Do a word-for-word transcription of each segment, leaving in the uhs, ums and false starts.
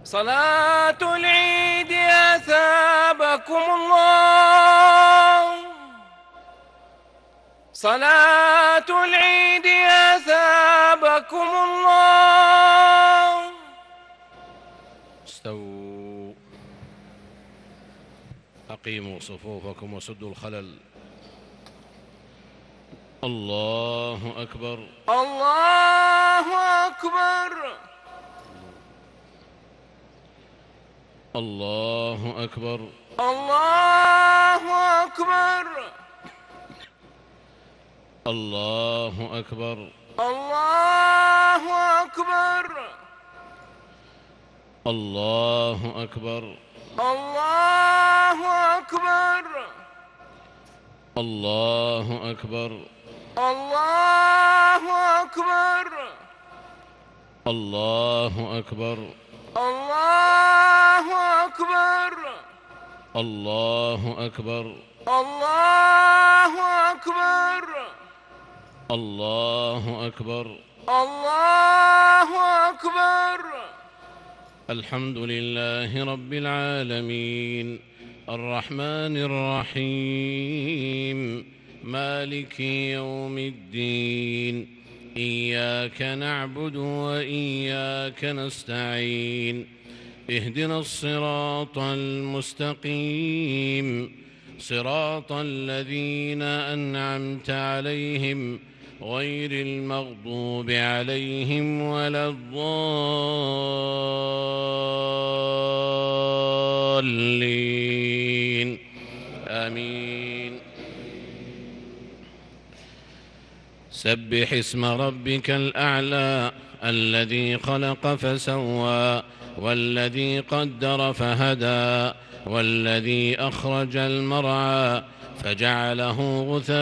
صلاة العيد أثابكم الله، صلاة العيد أثابكم الله. استووا، أقيموا صفوفكم وسدوا الخلل. الله أكبر، الله أكبر، الله أكبر، الله أكبر، الله أكبر، الله أكبر، الله أكبر، الله أكبر، الله أكبر، الله أكبر، الله أكبر، الله أكبر، الله أكبر، الله أكبر، الله أكبر، الله أكبر. الحمد لله رب العالمين، الرحمن الرحيم، مالك يوم الدين، إياك نعبد وإياك نستعين، اهدنا الصراط المستقيم، صراط الذين أنعمت عليهم غير المغضوب عليهم ولا الضالين، آمين. سبح اسم ربك الأعلى الذي خلق فسوى والذي قدر فهدى والذي أخرج المرعى فجعله غثاء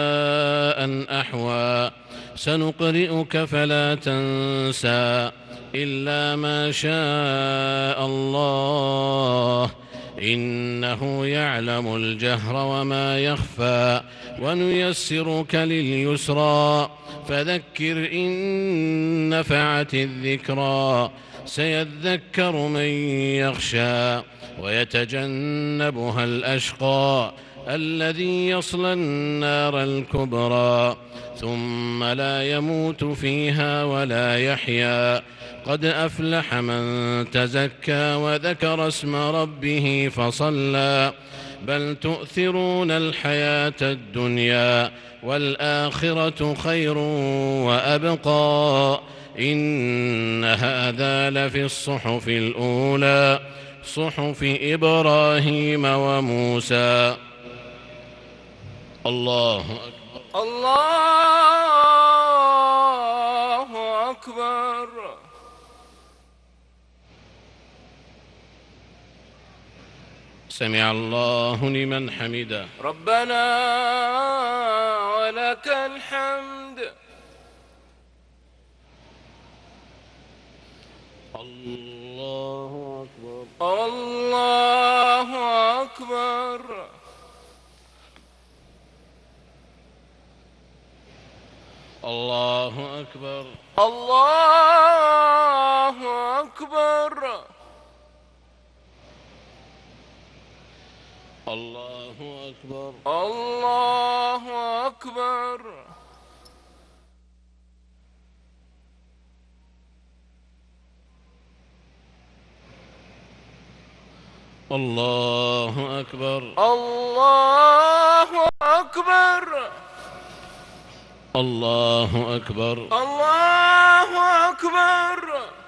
أحوى. سنقرئك فلا تنسى إلا ما شاء الله، إنه يعلم الجهر وما يخفى. ونيسرك لليسرى فذكر إن نفعت الذكرى. سيذكر من يخشى ويتجنبها الأشقى الذي يصلى النار الكبرى ثم لا يموت فيها ولا يحيا. قد أفلح من تزكى وذكر اسم ربه فصلى. بل تؤثرون الحياة الدنيا والآخرة خير وأبقى. إن هذا لفي الصحف الأولى، صحف إبراهيم وموسى. الله أكبر، الله أكبر. سمع الله لمن حمده. ربنا ولك الحمد. الله أكبر، الله أكبر، الله أكبر، الله أكبر، الله أكبر، الله أكبر. الله أكبر، الله أكبر، الله أكبر، الله أكبر،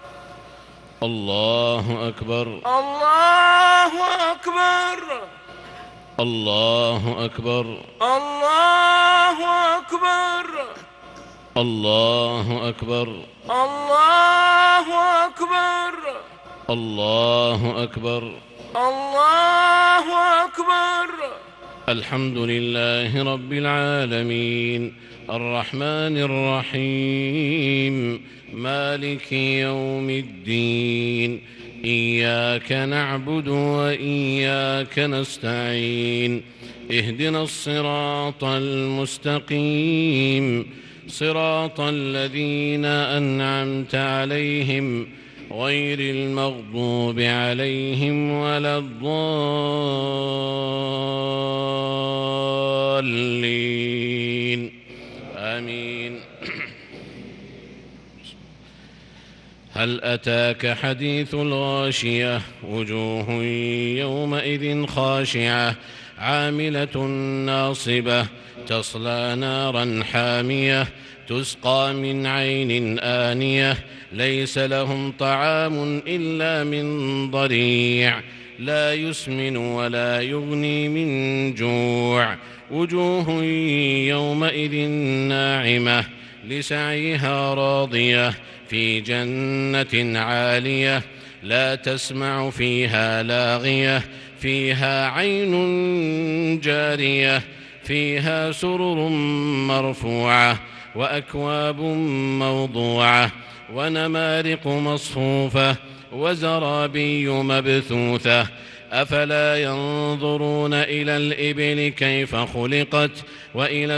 الله أكبر، الله أكبر، الله أكبر، الله أكبر، الله أكبر، الله أكبر، الله أكبر، الله أكبر. الحمد لله رب العالمين، الرحمن الرحيم، مالك يوم الدين، إياك نعبد وإياك نستعين، اهدنا الصراط المستقيم، صراط الذين أنعمت عليهم غير المغضوب عليهم ولا الضالين آمين. هل أتاك حديث الغاشية وجوه يومئذ خاشعة عاملة ناصبة تصلى نارا حامية تسقى من عين آنية ليس لهم طعام إلا من ضريع لا يسمن ولا يغني من جوع وجوه يومئذ ناعمة لسعيها راضية في جنة عالية لا تسمع فيها لاغية فيها عين جارية فيها سرر مرفوعة وأكواب موضوعة ونمارق مصفوفة وزرابي مبثوثة أفلا ينظرون إلى الإبل كيف خلقت وإلى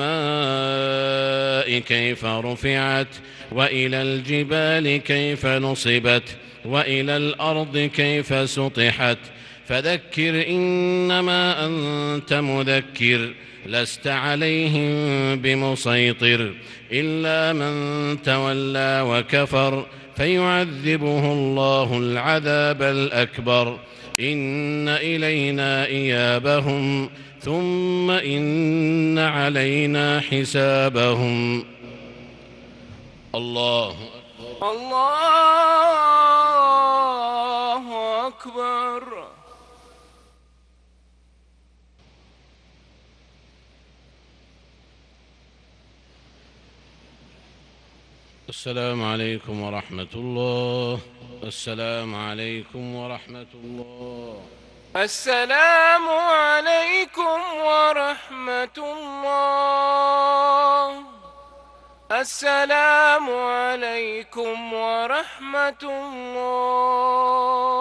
السماء كيف رفعت وإلى الجبال كيف نصبت وإلى الأرض كيف سطحت فذكر إنما أنت مذكر لست عليهم بمسيطر إلا من تولى وكفر فيعذبه الله العذاب الأكبر إن إلينا إيابهم ثم إن علينا حسابهم. الله أكبر. الله أكبر. السلام عليكم ورحمة الله. السلام عليكم ورحمة الله. السلام عليكم ورحمة الله. السلام عليكم ورحمة الله.